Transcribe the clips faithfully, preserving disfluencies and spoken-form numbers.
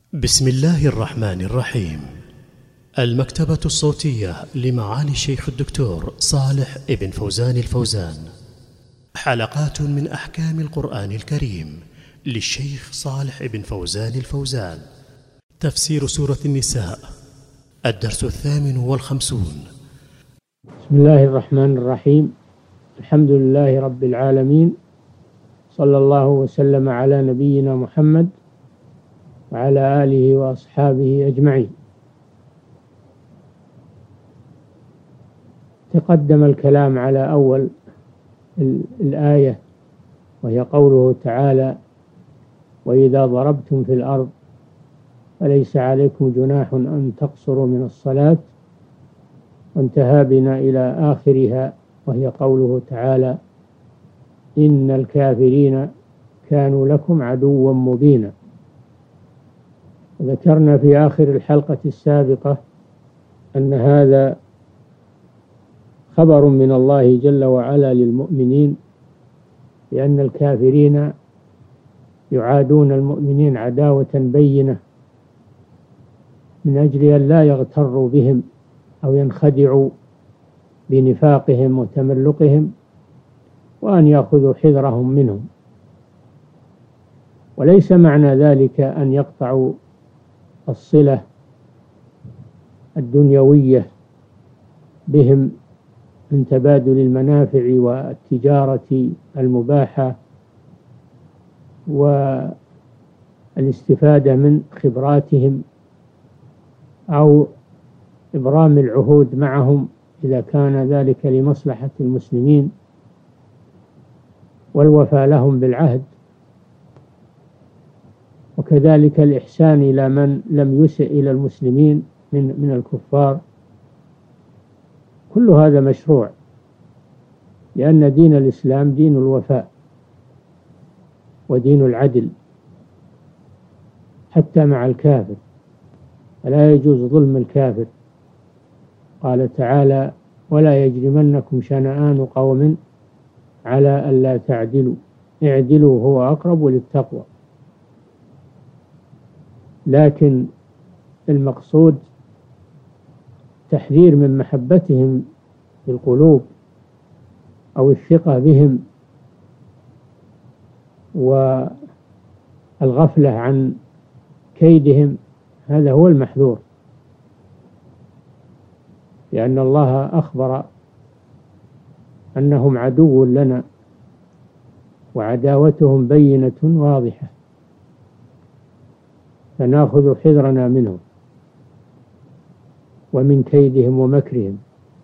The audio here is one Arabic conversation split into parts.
بسم الله الرحمن الرحيم. المكتبة الصوتية لمعالي الشيخ الدكتور صالح ابن فوزان الفوزان، حلقات من أحكام القرآن الكريم للشيخ صالح ابن فوزان الفوزان. تفسير سورة النساء، الدرس الثامن والخمسون. بسم الله الرحمن الرحيم. الحمد لله رب العالمين، صلى الله وسلم على نبينا محمد وعلى آله وأصحابه أجمعين. تقدم الكلام على أول الآية، وهي قوله تعالى: وإذا ضربتم في الأرض فليس عليكم جناح أن تقصروا من الصلاة، وانتهى بنا إلى آخرها، وهي قوله تعالى: إن الكافرين كانوا لكم عدوا مبينا. ذكرنا في آخر الحلقة السابقة أن هذا خبر من الله جل وعلا للمؤمنين، لأن الكافرين يعادون المؤمنين عداوة بينة، من أجل أن لا يغتروا بهم أو ينخدعوا بنفاقهم وتملقهم، وأن يأخذوا حذرهم منهم. وليس معنى ذلك أن يقطعوا الصلة الدنيوية بهم من تبادل المنافع والتجارة المباحة والاستفادة من خبراتهم، أو إبرام العهود معهم إذا كان ذلك لمصلحة المسلمين، والوفاء لهم بالعهد، وكذلك الإحسان إلى من لم يسئ إلى المسلمين من من الكفار. كل هذا مشروع، لأن دين الإسلام دين الوفاء ودين العدل حتى مع الكافر، فلا يجوز ظلم الكافر. قال تعالى: ولا يجرمنكم شنآن قوم على ألا تعدلوا اعدلوا هو أقرب للتقوى. لكن المقصود تحذير من محبتهم في القلوب أو الثقة بهم، والغفلة عن كيدهم، هذا هو المحذور، لأن الله أخبر أنهم عدو لنا وعداوتهم بينة واضحة، فنأخذ حذرنا منهم ومن كيدهم ومكرهم،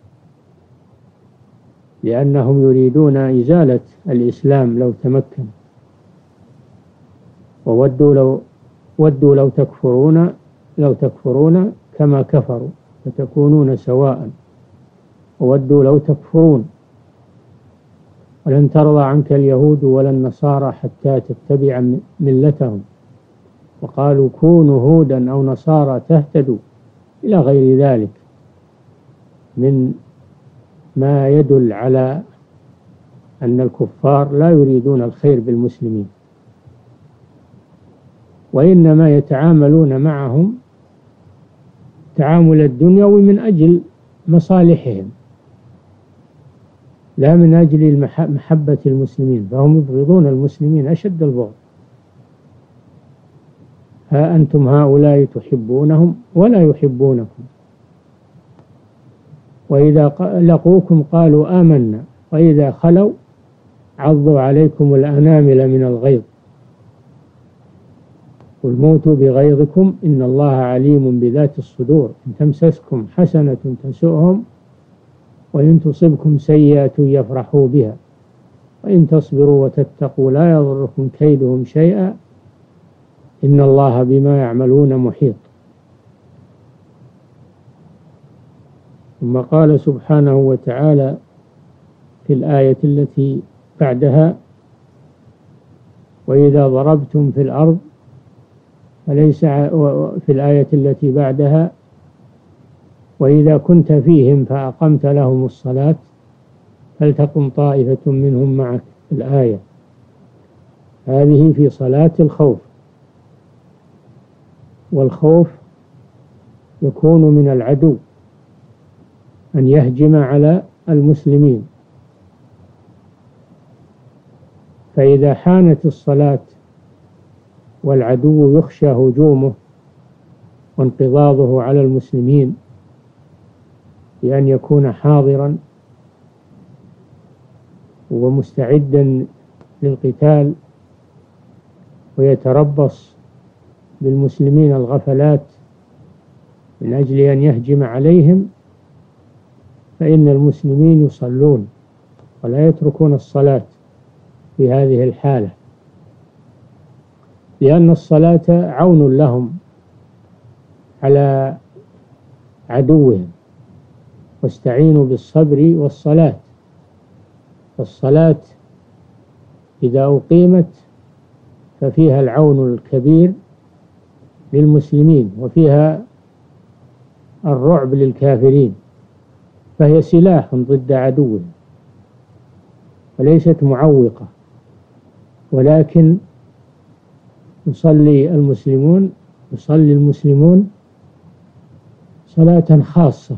لأنهم يريدون إزالة الإسلام لو تمكن، وودوا لو ودوا لو تكفرون لو تكفرون كما كفروا فتكونون سواء، وودوا لو تكفرون. ولن ترضى عنك اليهود ولا النصارى حتى تتبع ملتهم، وقالوا كونوا هودا أو نصارى تهتدوا، إلى غير ذلك من ما يدل على أن الكفار لا يريدون الخير بالمسلمين، وإنما يتعاملون معهم تعامل الدنيوي من أجل مصالحهم، لا من أجل محبة المسلمين، فهم يبغضون المسلمين أشد البغض. ها أنتم هؤلاء تحبونهم ولا يحبونكم، وإذا لقوكم قالوا آمنا وإذا خلوا عضوا عليكم الأنامل من الغيظ قل موتوا بغيظكم إن الله عليم بذات الصدور إن تمسسكم حسنة تسؤهم وإن تصبكم سيئة يفرحوا بها وإن تصبروا وتتقوا لا يضركم كيدهم شيئا إن الله بما يعملون محيط. ثم قال سبحانه وتعالى في الآية التي بعدها: وإذا ضربتم في الأرض فليس في الآية التي بعدها: وإذا كنت فيهم فأقمت لهم الصلاة فلتقم طائفة منهم معك. الآية هذه في صلاة الخوف، والخوف يكون من العدو أن يهجم على المسلمين. فإذا حانت الصلاة والعدو يخشى هجومه وانقضاضه على المسلمين بأن يكون حاضرا ومستعدا للقتال ويتربص بالمسلمين الغفلات من أجل أن يهجم عليهم، فإن المسلمين يصلون ولا يتركون الصلاة في هذه الحالة، لأن الصلاة عون لهم على عدوهم. واستعينوا بالصبر والصلاة. فالصلاة إذا أقيمت ففيها العون الكبير للمسلمين وفيها الرعب للكافرين، فهي سلاح ضد عدوهم وليست معوقة. ولكن يصلي المسلمون يصلي المسلمون صلاة خاصة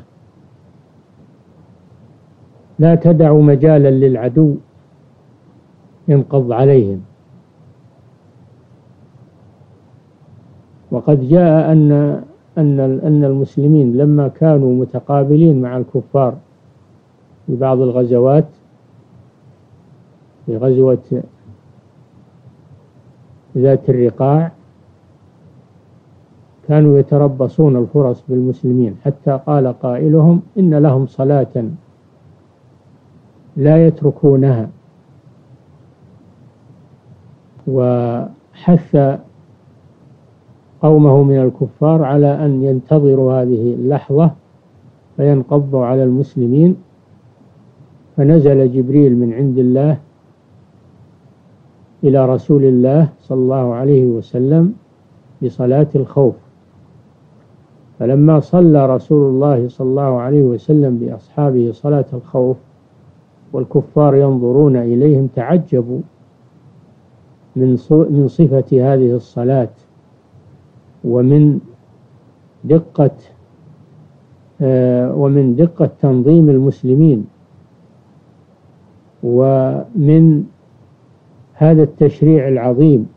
لا تدع مجالا للعدو ينقض عليهم. وقد جاء أن أن أن المسلمين لما كانوا متقابلين مع الكفار في بعض الغزوات، في غزوة ذات الرقاع، كانوا يتربصون الفرص بالمسلمين حتى قال قائلهم: إن لهم صلاة لا يتركونها. وحث قومه من الكفار على أن ينتظروا هذه اللحظة فينقضوا على المسلمين. فنزل جبريل من عند الله إلى رسول الله صلى الله عليه وسلم بصلاة الخوف. فلما صلى رسول الله صلى الله عليه وسلم بأصحابه صلاة الخوف والكفار ينظرون إليهم تعجبوا من من صفة هذه الصلاة ومن دقة ومن دقة تنظيم المسلمين ومن هذا التشريع العظيم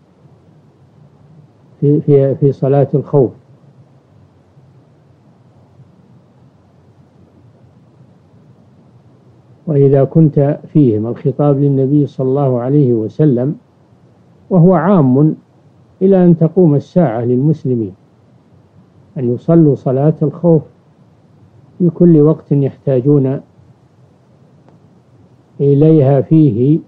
في في في صلاة الخوف. وإذا كنت فيهم، الخطاب للنبي صلى الله عليه وسلم، وهو عام إلى أن تقوم الساعة للمسلمين أن يصلوا صلاة الخوف في كل وقت يحتاجون إليها فيه.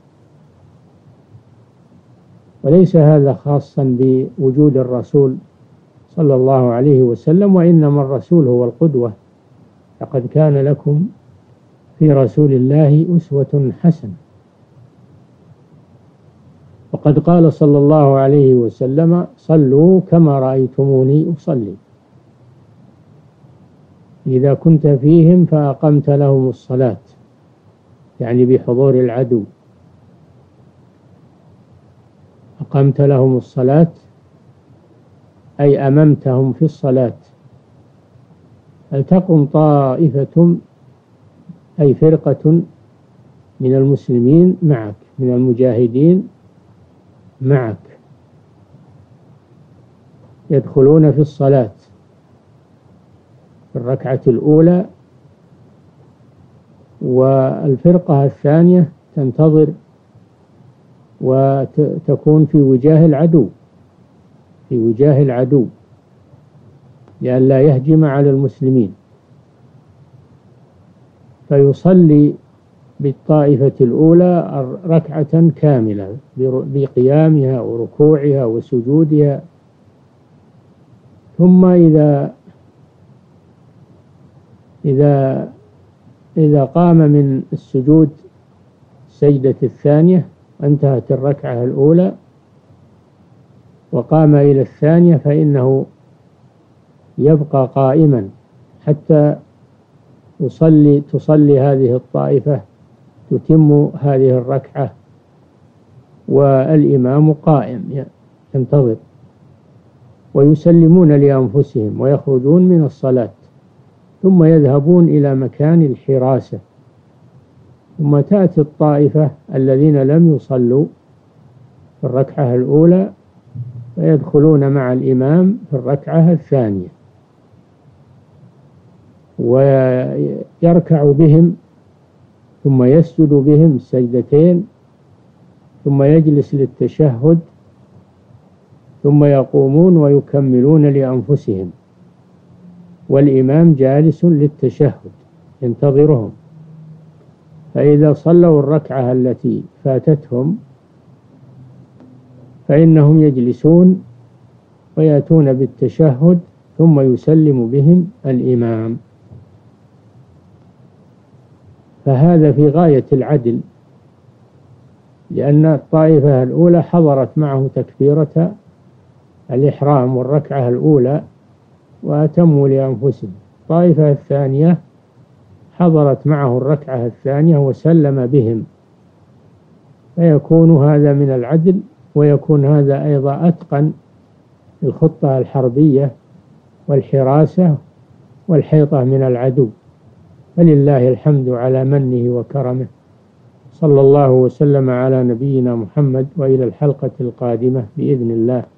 وليس هذا خاصا بوجود الرسول صلى الله عليه وسلم، وإنما الرسول هو القدوة. لقد كان لكم في رسول الله أسوة حسنة. وقد قال صلى الله عليه وسلم: صلوا كما رأيتموني أصلي. إذا كنت فيهم فأقمت لهم الصلاة، يعني بحضور العدو، أقمت لهم الصلاة أي أممتهم في الصلاة. فلتقم طائفة أي فرقة من المسلمين معك، من المجاهدين معك، يدخلون في الصلاة في الركعة الأولى، والفرقة الثانية تنتظر وتكون في وجاه العدو في وجاه العدو لئلا يهجم على المسلمين. فيصلي بالطائفة الأولى ركعة كاملة بقيامها وركوعها وسجودها. ثم إذا إذا إذا قام من السجود السجدة الثانية انتهت الركعة الأولى وقام إلى الثانية، فإنه يبقى قائما حتى يصلي تصلي هذه الطائفة تتم هذه الركعة والإمام قائم ينتظر. ويسلمون لأنفسهم ويخرجون من الصلاة، ثم يذهبون إلى مكان الحراسة، ثم تأتي الطائفة الذين لم يصلوا في الركعة الأولى فيدخلون مع الإمام في الركعة الثانية ويركع بهم ثم يسجد بهم السجدتين، ثم يجلس للتشهد، ثم يقومون ويكملون لأنفسهم والإمام جالس للتشهد ينتظرهم. فإذا صلوا الركعة التي فاتتهم فإنهم يجلسون ويأتون بالتشهد ثم يسلم بهم الإمام. فهذا في غاية العدل، لأن الطائفة الأولى حضرت معه تكبيرة الإحرام والركعة الأولى وأتموا لأنفسهم، الطائفة الثانية حضرت معه الركعة الثانية وسلم بهم، فيكون هذا من العدل، ويكون هذا أيضا أتقن الخطة الحربية والحراسة والحيطة من العدو. فلله الحمد على منه وكرمه. صلى الله وسلم على نبينا محمد، وإلى الحلقة القادمة بإذن الله.